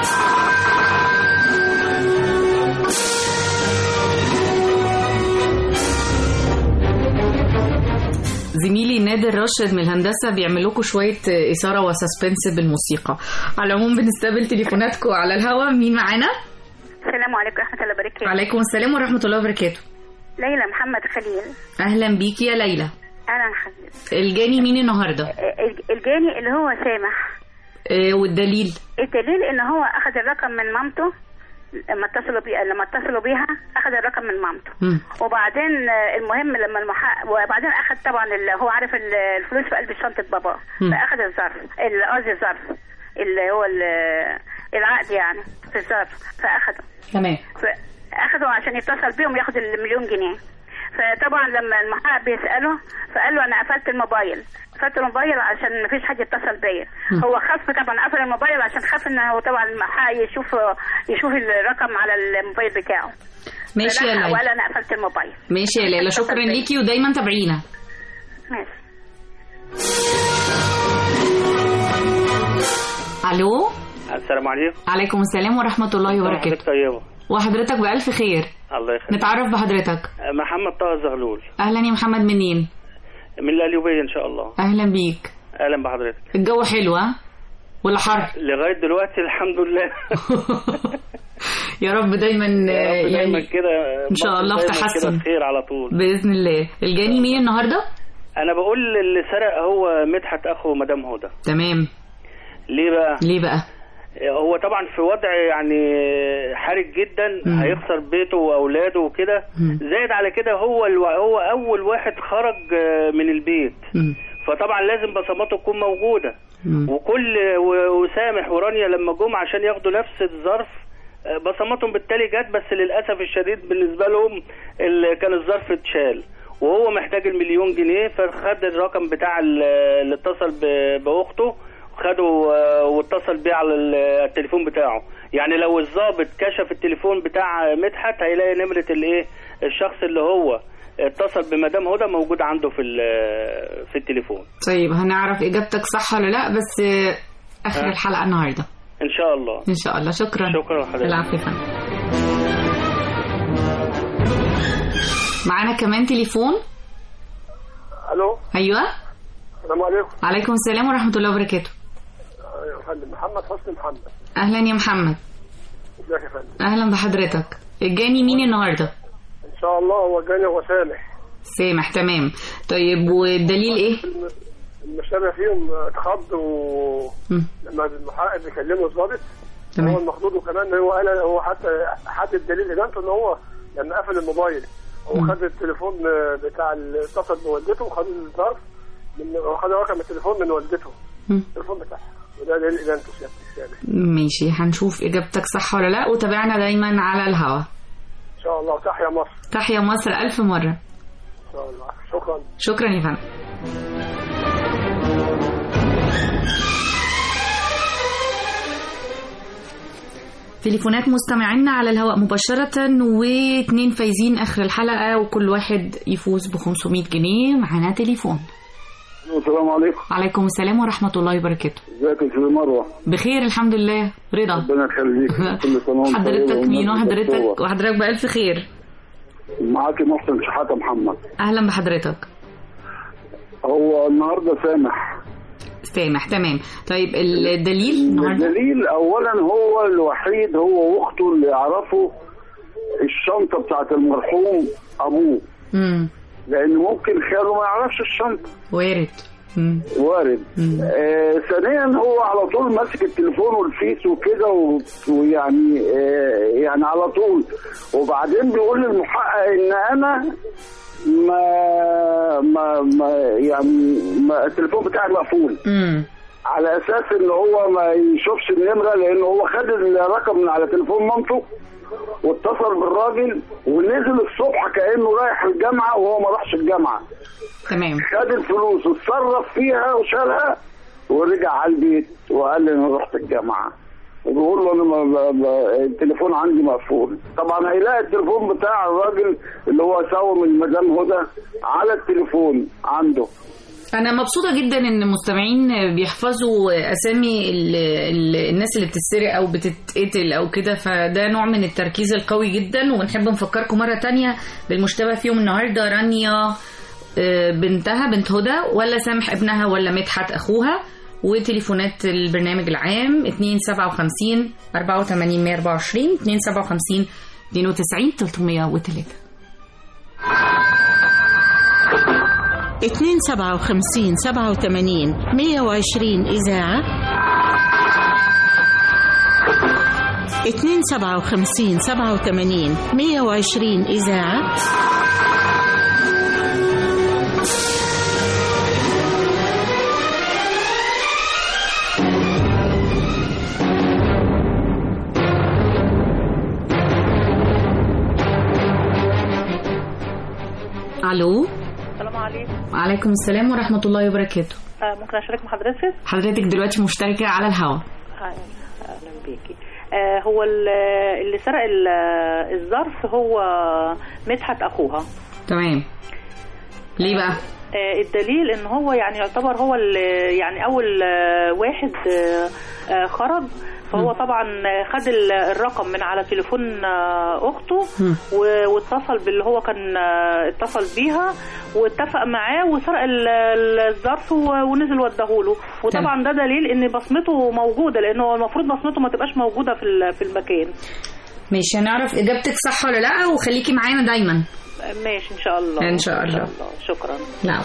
زميلي نادر راشد من الهندسة بيعمل لكم شوية إثارة وسسبنس بالموسيقى. على العموم بنستقبل تليفوناتكم على الهواء. مين معانا؟ السلام عليكم ورحمة الله وبركاته. وعليكم السلام ورحمة الله وبركاته. ليلى محمد خليل. أهلا بيكي يا ليلى. أهلا خليل. الجاني مين النهاردة؟ الجاني اللي هو سامح. إيه والدليل؟ الدليل إن هو أخذ الرقم من مامته لما اتصلوا بيها لما اتصلوا بيها أخذ الرقم من مامته. م. وبعدين المهم لما المحقق وبعدين أخذ طبعا اللي هو عارف الفلوس في قلب شنطة بابا، فأخذ الظرف قصدي الظرف اللي هو العقد يعني في الظرف فأخده. تمام. فأخده عشان يتصل بيهم ياخد المليون جنيه. فطبعا لما المحقق بيسأله فقال له أنا قفلت الموبايل قفلت الموبايل عشان ما فيش حد يتصل بيا. هو خاف طبعا قفل الموبايل عشان خاف إنه طبعا المحقق يشوف يشوف الرقم على الموبايل بتاعه. ماشي يا ليلى. ولا أنا قفلت الموبايل. ماشي يا ليلى، شكرا ليكي ودايما تابعينا. ماشي. الو. السلام عليكم. عليكم السلام ورحمه الله وبركاته. طيبه. وحضرتك بألف خير. الله يخليك. نتعرف بحضرتك. محمد طه الزغلول. اهلا يا محمد، منين؟ من القليوبيه ان شاء الله. اهلا بيك. اهلا بحضرتك. الجو حلو ها ولا حر؟ لغايه دلوقتي الحمد لله. يا رب دايما يعني دايما كده ان شاء الله في تحسن خير على طول باذن الله. الجاني مين النهارده؟ انا بقول اللي سرق هو مدحت اخو مدام هدى. تمام. ليه بقى؟ ليه بقى؟ هو طبعا في وضع يعني حرج جدا. مم. هيخسر بيته واولاده وكده. زائد على كده هو الو... هو اول واحد خرج من البيت. مم. فطبعا لازم بصماته تكون موجوده. مم. وكل وسامح ورانيا لما جم عشان ياخدوا نفس الظرف بصماتهم بالتالي جت، بس للاسف الشديد بالنسبه لهم كان الظرف اتشال وهو محتاج المليون جنيه، فخد الرقم بتاع اللي اتصل باخته خده واتصل بيه على التليفون بتاعه. يعني لو الضابط كشف التليفون بتاع مدحت هيلاقي نمرة الايه الشخص اللي هو اتصل بمدام هدى موجود عنده في في التليفون. طيب هنعرف اجابتك صح ولا لا بس اخر أه؟ الحلقة النهارده ان شاء الله. ان شاء الله. شكرا. شكرا حضرتك. العفو يا فندم. معانا كمان تليفون. الو. ايوه. السلام عليكم. عليكم السلام ورحمة الله وبركاته. يا فندم محمد حسني محمد. اهلا يا محمد. ازيك يا فندم؟ اهلا بحضرتك. الجاني مين النهارده؟ ان شاء الله هو الجاني هو سامح. سامح تمام. طيب والدليل ايه؟ المشتبه فيهم اتخض و لما المحقق بيكلمه الضابط هو المخضوض، وكمان هو قال هو حتى حدد دليل ادانته ان هو لما قفل الموبايل هو خد التليفون بتاع اللي اتصل بوالدته وخد الظرف من خد رقم التليفون من والدته التليفون بتاعها، وده دليل ادانته سيادتك. ماشي هنشوف اجابتك صح ولا لا، وتابعنا دايما على الهوا ان شاء الله. تحيا مصر. تحيا مصر الف مره. ان شاء الله. شكرا. شكرا يا فندم. تليفونات مستمعينا على الهواء مباشرة، واثنين فايزين آخر الحلقة وكل واحد يفوز ب خمسمية جنيه. معنا تليفون. السلام عليكم. وعليكم السلام ورحمة الله وبركاته. ازيك يا استاذ مروه؟ بخير الحمد لله. رضا ربنا يخليك. كل سنه وانت حضرتك مين وحضرتك وحضرتك بألف خير. معاكي محسن شحاته محمد. أهلا بحضرتك. هو النهارده سامح سامح تمام. طيب الدليل النهارده؟ الدليل اولا هو الوحيد هو واخته اللي يعرفوا الشنطه بتاعت المرحوم ابوه. امم لان ممكن خاله ما يعرفش الشنطه. وارد. مم. وارد. آه ثانيا هو على طول ماسك التليفون والفيس وكده و- ويعني آه يعني على طول. وبعدين بيقول للمحقق ان انا ما ما ما يعني ما التليفون بتاعي مقفول. امم على اساس ان هو ما يشوفش النمره، لان هو خد الرقم من على تليفون مامته واتصل بالراجل ونزل الصبح كانه رايح الجامعه وهو ما راحش الجامعه. تمام. خد الفلوس واتصرف فيها وشالها ورجع على البيت وقال لي انا رحت الجامعه. وبيقول له انا ما ما ما التليفون عندي مقفول. طبعا هيلاقي التليفون بتاع الراجل اللي هو ساوى من مدام هدى على التليفون عنده. أنا مبسوطة جدا إن المستمعين بيحفظوا أسامي ال ال الناس اللي بتتسرق أو بتتقتل أو كده، فده نوع من التركيز القوي جدا. ونحب نفكركم مرة تانية بالمشتبه فيهم النهاردة رانيا بنتها بنت هدى، ولا سامح ابنها، ولا مدحت أخوها. وتليفونات البرنامج العام اتنين سبعة وخمسين أربعة وتمانين مية وأربعة وعشرين اتنين سبعة وخمسين اتنين وتسعين تلتمية وتلاتة. اتنين سبعة وخمسين سبعة وتمانين مية وعشرين إذاعة. اتنين سبعة وخمسين سبعة وتمانين مية وعشرين إذاعة. ألو. السلام عليكم. وعليكم السلام ورحمة الله وبركاته. آه ممكن أشارك مع حضرتك؟ حضرتك دلوقتي مشتركة على الهوا. أهلا بيكي. آه هو اللي سرق الظرف هو مدحت أخوها. تمام. ليه بقى؟ آه الدليل إن هو يعني يعتبر هو يعني أول آه واحد آه آه خرج، فهو طبعا خد الرقم من على تليفون اخته واتصل باللي هو كان اتصل بيها واتفق معاه وسرق الظرف ونزل وداهوله. وطبعا ده دليل ان بصمته موجوده، لانه المفروض بصمته ما تبقاش موجوده في في المكان. ماشي، هنعرف اجابتك صح ولا لا، وخليكي معانا دايما. ماشي ان شاء الله. ان شاء الله, إن شاء الله. شكرا. نعم.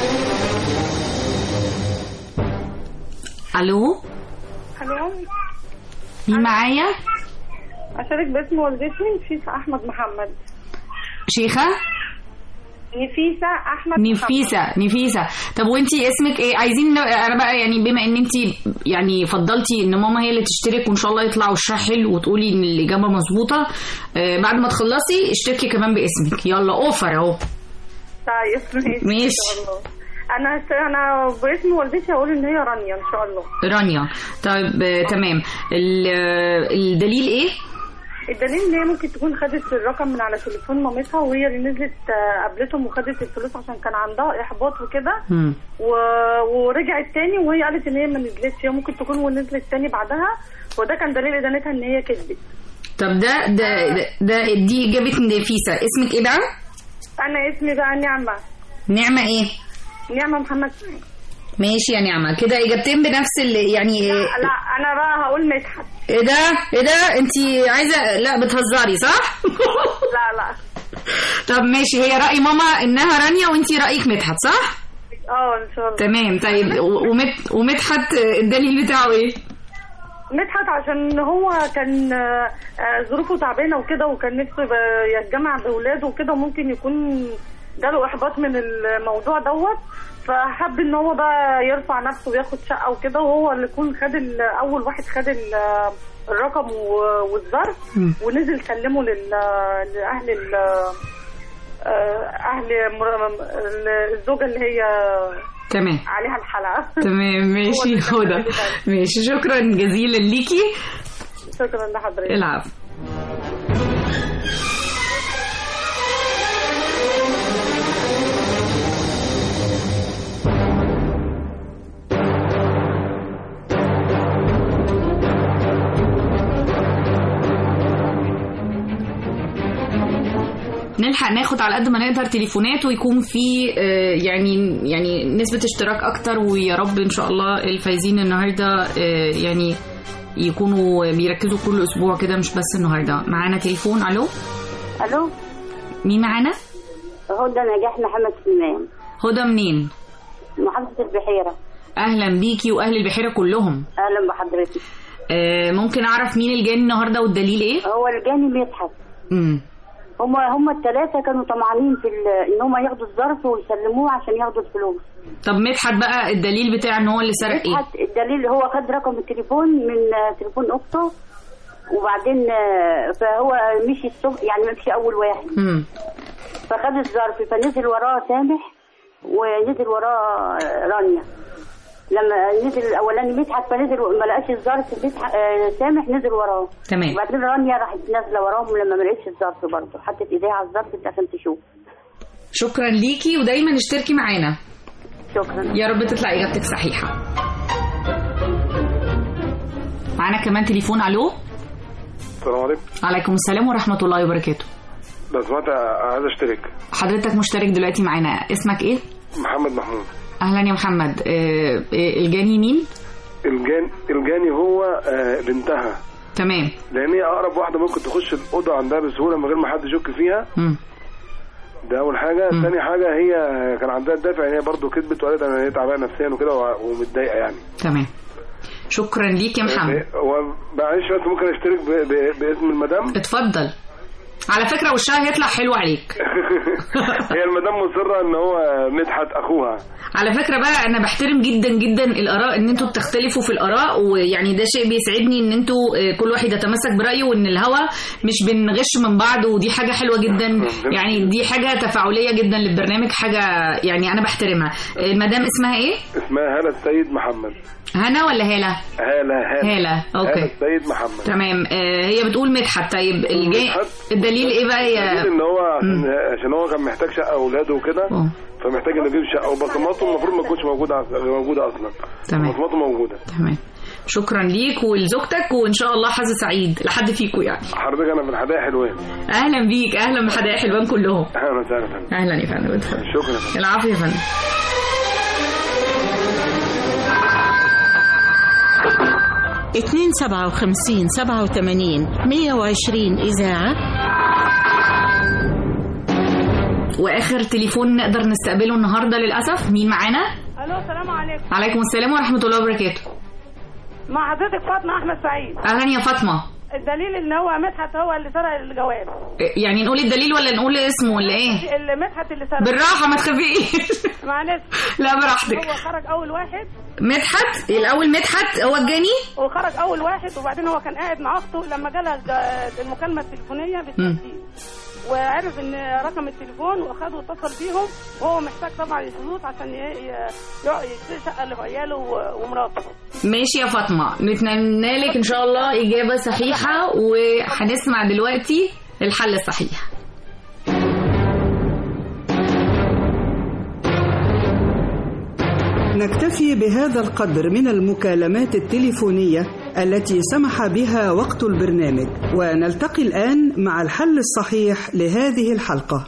الو. الو. مين معايا؟ أشارك باسم والدتي نفيسة أحمد محمد. شيخة؟ نفيسة أحمد نفيسة محمد. نفيسة. طب وانتي اسمك ايه؟ عايزين انا بقى يعني بما ان انتي يعني فضلتي ان ماما هي اللي تشترك وان شاء الله يطلع وشها حلو وتقولي ان الإجابة مظبوطة، آه بعد ما تخلصي اشتركي كمان باسمك. يلا اوفر اهو. طيب ماشي. ماشي. انا انا باسم والدتي هقول ان هي رانيا ان شاء الله. رانيا. طيب آه تمام. الدليل ايه؟ الدليل ان هي ممكن تكون خدت الرقم من على تليفون مامتها وهي اللي نزلت قابلتهم وخدت الفلوس عشان كان عندها احباط وكده و... ورجعت تاني وهي قالت ان هي ما نزلتش، هي ممكن تكون ونزلت تاني بعدها، وده كان دليل ادانتها ان هي كذبت. طب ده ده ده, ده دي اجابه نفيسه. اسمك ايه بقى؟ انا اسمي بقى نعمه. نعمه ايه؟ نعمه محمد. ماشي يا نعمه، كده اجابتين بنفس اللي يعني. لا, لا انا بقى هقول مدحت. ايه ده ايه ده انت عايزه؟ لا بتهزري صح؟ لا لا. طب ماشي، هي راي ماما انها رانيا وانت رايك مدحت صح؟ اه ان شاء الله. تمام. طيب ومت ومدحت الدليل بتاعه ايه؟ مدحت عشان هو كان ظروفه تعبانه وكده وكان نفسه يتجمع باولاده وكده، وممكن يكون جاله احباط من الموضوع دوت، فحب ان هو بقى يرفع نفسه وياخد شقه وكده، وهو اللي يكون خد اول واحد خد الرقم والظرف ونزل سلمه لاهل اهل الزوجه اللي هي تمام عليها الحلقه. تمام ماشي هدى. ماشي، شكرا جزيلا ليكي. شكرا لحضرتك. العفو. نلحق ناخد على قد ما نقدر تليفونات ويكون في آه يعني يعني نسبة اشتراك اكتر، ويا رب ان شاء الله الفايزين النهارده آه يعني يكونوا بيركزوا كل اسبوع كده مش بس النهارده. معانا تليفون. الو الو مين معانا؟ هدى نجاح محمد سليمان. هدى منين؟ محافظة البحيرة. اهلا بيكي واهل البحيرة كلهم. اهلا بحضرتك. آه ممكن اعرف مين الجاني النهارده والدليل ايه؟ هو الجاني مدحت. امم هم هم الثلاثة كانوا طمعانين في ان هم ياخدوا الظرف ويسلموه عشان ياخدوا الفلوس. طب مدحت بقى الدليل بتاع ان هو اللي سرق ايه؟ مدحت الدليل هو خد رقم التليفون من تليفون اخته، وبعدين فهو مشي الصبح يعني مشي اول واحد. امم فخد الظرف، فنزل وراه سامح ونزل وراه رانيا. لما نزل الاولاني مدحت فنزل ما لقاش الظرف، مدحت سامح نزل وراه. تمام. وبعدين رانيا راحت نازله وراهم لما ما لقيتش الظرف برضه، حطت ايديها على الظرف عشان تشوف. شكرا ليكي ودايما اشتركي معانا. شكرا. يا رب تطلع اجابتك صحيحه. معانا كمان تليفون. الو السلام عليكم. عليكم السلام ورحمه الله وبركاته. لو سمحت عايز اشترك. حضرتك مشترك دلوقتي معانا، اسمك ايه؟ محمد محمود. اهلا يا محمد. آه الجاني مين؟ الجاني الجاني هو آه بنتها. تمام. لان هي اقرب واحده ممكن تخش الاوضه عندها بسهوله من غير ما حد يشك فيها. امم ده اول حاجه. ثاني حاجه هي كان عندها الدافع ان هي برضه كذبت وقالت انا هي تعبانه نفسيا وكده ومتضايقه يعني. تمام. شكرا ليك يا محمد. ومعلش بس ممكن اشترك ب... ب... باسم المدام؟ اتفضل. على فكرة وشها هيطلع حلو عليك. هي المدام مصرة ان هو مدحت اخوها. على فكرة بقى انا بحترم جدا جدا الاراء، ان انتوا بتختلفوا في الاراء، ويعني ده شيء بيسعدني ان انتوا كل واحد يتمسك برأيه، وان الهوا مش بنغش من بعض، ودي حاجة حلوة جدا. يعني دي حاجة تفاعلية جدا للبرنامج، حاجة يعني انا بحترمها. المدام اسمها ايه؟ اسمها هالة السيد محمد. هنا ولا هالة؟ هالة هالة هالة. اوكي. هالة السيد محمد. تمام. آه هي بتقول مدحت. طيب الجاي الدليل ايه بقى يا؟ الدليل ان هو عشان, عشان هو كان محتاج شقة اولاده وكده، فمحتاج انه يجيب شقة، وبصماته المفروض ما تكونش موجودة موجودة اصلا. تمام. بصماته موجودة. تمام. شكرا ليك ولزوجتك، وان شاء الله حظ سعيد لحد فيكم يعني. حضرتك انا من حدائق حلوان. اهلا بيك. اهلا بحدائق حلوان كلهم. اهلا وسهلا يا فندم. اهلا يا فندم. شكرا. العفو يا فندم. اتنين سبعة وخمسين سبعة وثمانين مية وعشرين إذاعة. واخر تليفون نقدر نستقبله النهارده للاسف. مين معانا؟ الو السلام عليكم. عليكم السلام ورحمه الله وبركاته. مع حضرتك فاطمه احمد سعيد. اهلا يا فاطمه. الدليل ان هو مدحت هو اللي سرق الجواب. يعني نقول الدليل ولا نقول اسمه ولا ايه؟ اللي مدحت اللي سرق. بالراحه ما تخافيش. معلش. لا براحتك. هو خرج اول واحد. مدحت الاول. مدحت هو الجاني. وخرج اول واحد، وبعدين هو كان قاعد مع اخته لما جالها المكالمه التليفونيه بالتسجيل، وعرف ان رقم التليفون واخده واتصل بيهم، وهو محتاج طبعا الفلوس عشان يشتري شقه لعياله ومراته. ماشي يا فاطمه، نتمنى لك ان شاء الله اجابه صحيحه، وهنسمع دلوقتي الحل الصحيح. نكتفي بهذا القدر من المكالمات التليفونية التي سمح بها وقت البرنامج، ونلتقي الآن مع الحل الصحيح لهذه الحلقة.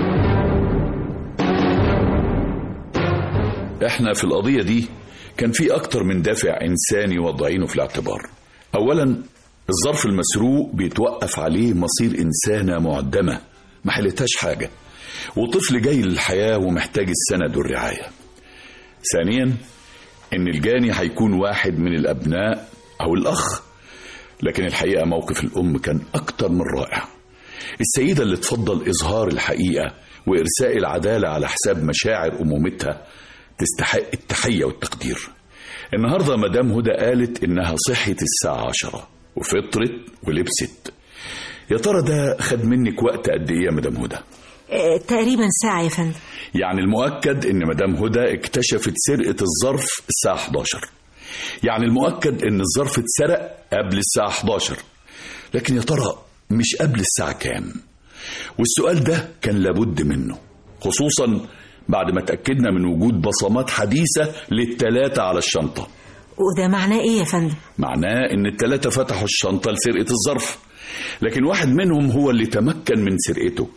احنا في القضية دي كان في أكتر من دافع إنساني وضعينه في الاعتبار. أولا الظرف المسروق بيتوقف عليه مصير إنسانة معدمة ما حلتهاش حاجة، وطفل جاي للحياة ومحتاج السند والرعاية. ثانيا ان الجاني هيكون واحد من الابناء او الاخ، لكن الحقيقة موقف الام كان اكتر من رائع. السيدة اللي تفضل اظهار الحقيقة وارساء العدالة على حساب مشاعر امومتها تستحق التحية والتقدير. النهاردة مدام هدى قالت انها صحت الساعة عشرة وفطرت ولبست. يا ترى ده خد منك وقت قد ايه يا مدام هدى؟ اه تقريبا ساعة يا فندم. يعني المؤكد ان مدام هدى اكتشفت سرقة الظرف الساعة حداشر، يعني المؤكد ان الظرف اتسرق قبل الساعة حداشر، لكن يا ترى مش قبل الساعة كام؟ والسؤال ده كان لابد منه، خصوصا بعد ما تأكدنا من وجود بصمات حديثة للتلاتة على الشنطة. وده معناه ايه يا فندم؟ معناه ان التلاتة فتحوا الشنطة لسرقة الظرف، لكن واحد منهم هو اللي تمكن من سرقته،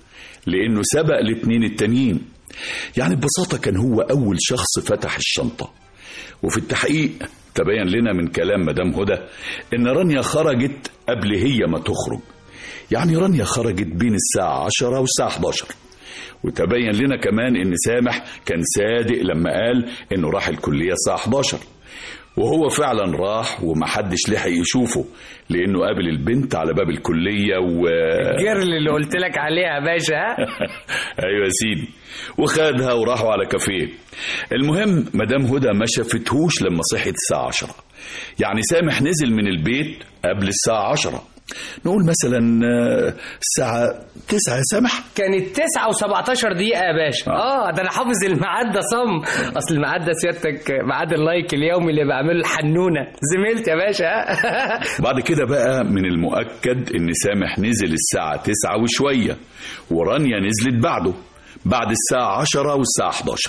لأنه سبق الاتنين التانيين. يعني ببساطة كان هو أول شخص فتح الشنطة. وفي التحقيق تبين لنا من كلام مدام هدى إن رانيا خرجت قبل هي ما تخرج. يعني رانيا خرجت بين الساعة عشرة والساعة حداشر. وتبين لنا كمان إن سامح كان صادق لما قال إنه راح الكلية الساعة حداشر، وهو فعلا راح ومحدش لحق يشوفه لأنه قابل البنت على باب الكلية و الجرل اللي قلت لك عليها يا باشا. أيوة يا سيدي، وخدها وراحوا على كافيه. المهم مدام هدى ما شافتهوش لما صحت الساعة عشرة. يعني سامح نزل من البيت قبل الساعة عشرة، نقول مثلا الساعة تسعة يا سامح. كانت تسعة وسبعتاشر دقيقة يا باشا. اه ده انا حافظ الميعاد ده صم. اصل الميعاد ده سيادتك ميعاد اللايك اليومي اللي بعمله الحنونة زميلتي يا باشا. بعد كده بقى من المؤكد ان سامح نزل الساعة تسعة وشوية، ورانيا نزلت بعده بعد الساعة عشرة والساعة حداشر.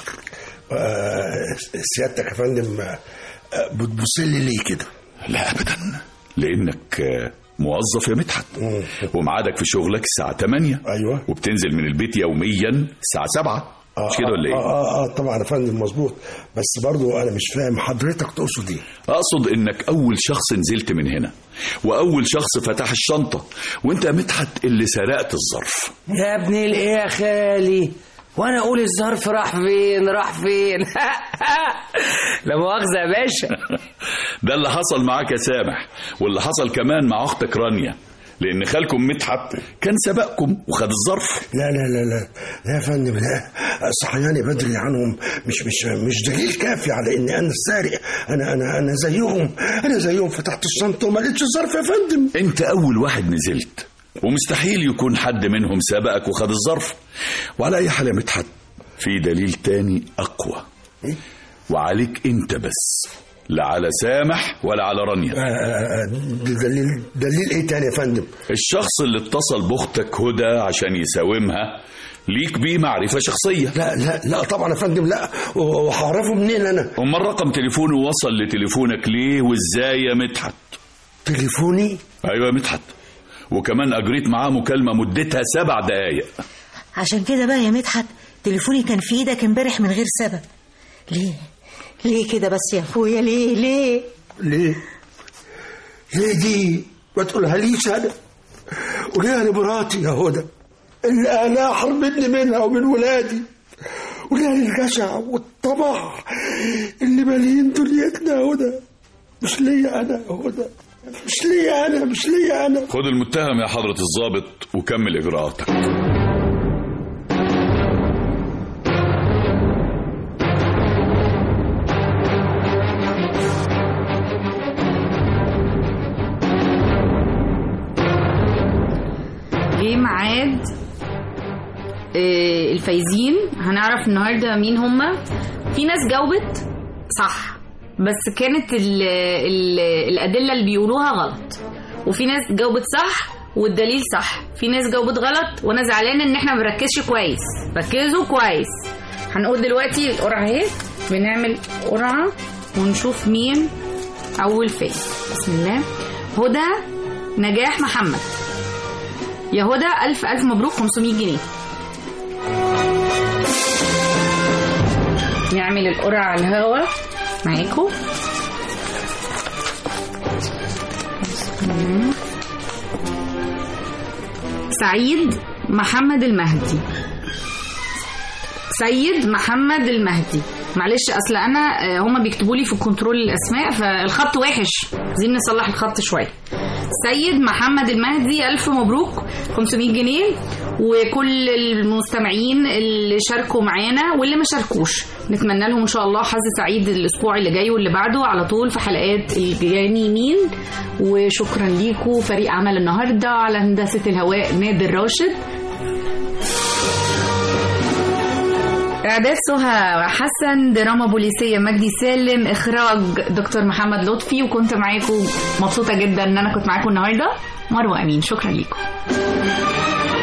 آه سيادتك يا فندم بتبص لي ليه كده؟ لا ابدا، لانك موظف يا مدحت، وميعادك في شغلك الساعة تمانية. أيوة. وبتنزل من البيت يوميا الساعة سبعة. آه مش كده ولا ايه؟ آه, آه, اه طبعا يا فندم مظبوط، بس برضو أنا مش فاهم حضرتك تقصد ايه؟ أقصد إنك أول شخص نزلت من هنا، وأول شخص فتح الشنطة، وأنت يا مدحت اللي سرقت الظرف. يا ابن الإيه يا خالي؟ وانا اقول الظرف راح فين راح فين؟ لا مؤاخذة يا باشا. ده اللي حصل معاك يا سامح، واللي حصل كمان مع اختك رانيا، لان خالكم مدحت كان سبقكم وخد الظرف. لا لا لا لا لا يا فندم، لا صحياني بدري عنهم مش مش مش دليل كافي على اني انا السارق. انا انا انا زيهم انا زيهم فتحت الشنطه وما لقيتش الظرف يا فندم. انت اول واحد نزلت، ومستحيل يكون حد منهم سبقك وخد الظرف. وعلى اي حال يا مدحت في دليل تاني اقوى، وعليك انت بس، لا على سامح ولا على رانيا. آه دليل دليل ايه تاني يا فندم؟ الشخص اللي اتصل باختك هدى عشان يساومها ليك بيه معرفة شخصية. لا لا لا طبعا يا فندم، لا. وهعرفه منين انا؟ امال رقم تليفونه وصل لتليفونك ليه وازاي يا مدحت؟ تليفوني؟ ايوه يا مدحت، وكمان اجريت معاه مكالمة مدتها سبع دقايق. عشان كده بقى يا مدحت تليفوني كان في ايدك امبارح من غير سبب. ليه ليه كده بس يا اخويا؟ ليه ليه ليه ليه دي ما تقولها ليش انا؟ وليه انا مراتي يا هدى اللي انا حرمتني منها ومن ولادي، وليه الجشع والطمع اللي مالين دنيتنا يا هدى؟ مش ليا انا يا هدى، مش ليا انا مش ليا انا. خد المتهم يا حضرة الضابط وكمل اجراءاتك. جه ميعاد الفايزين. هنعرف النهارده مين هما. في ناس جاوبت صح بس كانت ال ال الأدلة اللي بيقولوها غلط، وفي ناس جاوبت صح والدليل صح. في ناس جاوبت غلط وانا زعلانه ان احنا مركزش كويس. ركزوا كويس. هنقول دلوقتي القرعه اهي، بنعمل قرعه ونشوف مين اول فايز. بسم الله. هدى نجاح محمد. يا هدى ألف ألف مبروك، خمسمية جنيه. نعمل القرعة على الهوا معاكم. سعيد محمد المهدي. سيد محمد المهدي. معلش اصل انا هما بيكتبوا لي في الكنترول الاسماء فالخط وحش، عايزين نصلح الخط شويه. سيد محمد المهدي ألف مبروك، خمسمية جنيه. وكل المستمعين اللي شاركوا معانا واللي ما شاركوش نتمنى لهم ان شاء الله حظ سعيد الاسبوع اللي جاي واللي بعده على طول في حلقات الجانيين. وشكرا ليكم فريق عمل النهارده، على هندسه الهواء نادر راشد، إعداد سهى حسن، دراما بوليسية مجدي سالم، إخراج دكتور محمد لطفي. وكنت معاكم مبسوطة جدا إن أنا كنت معاكم النهاردة، مروة أمين. شكرا لكم.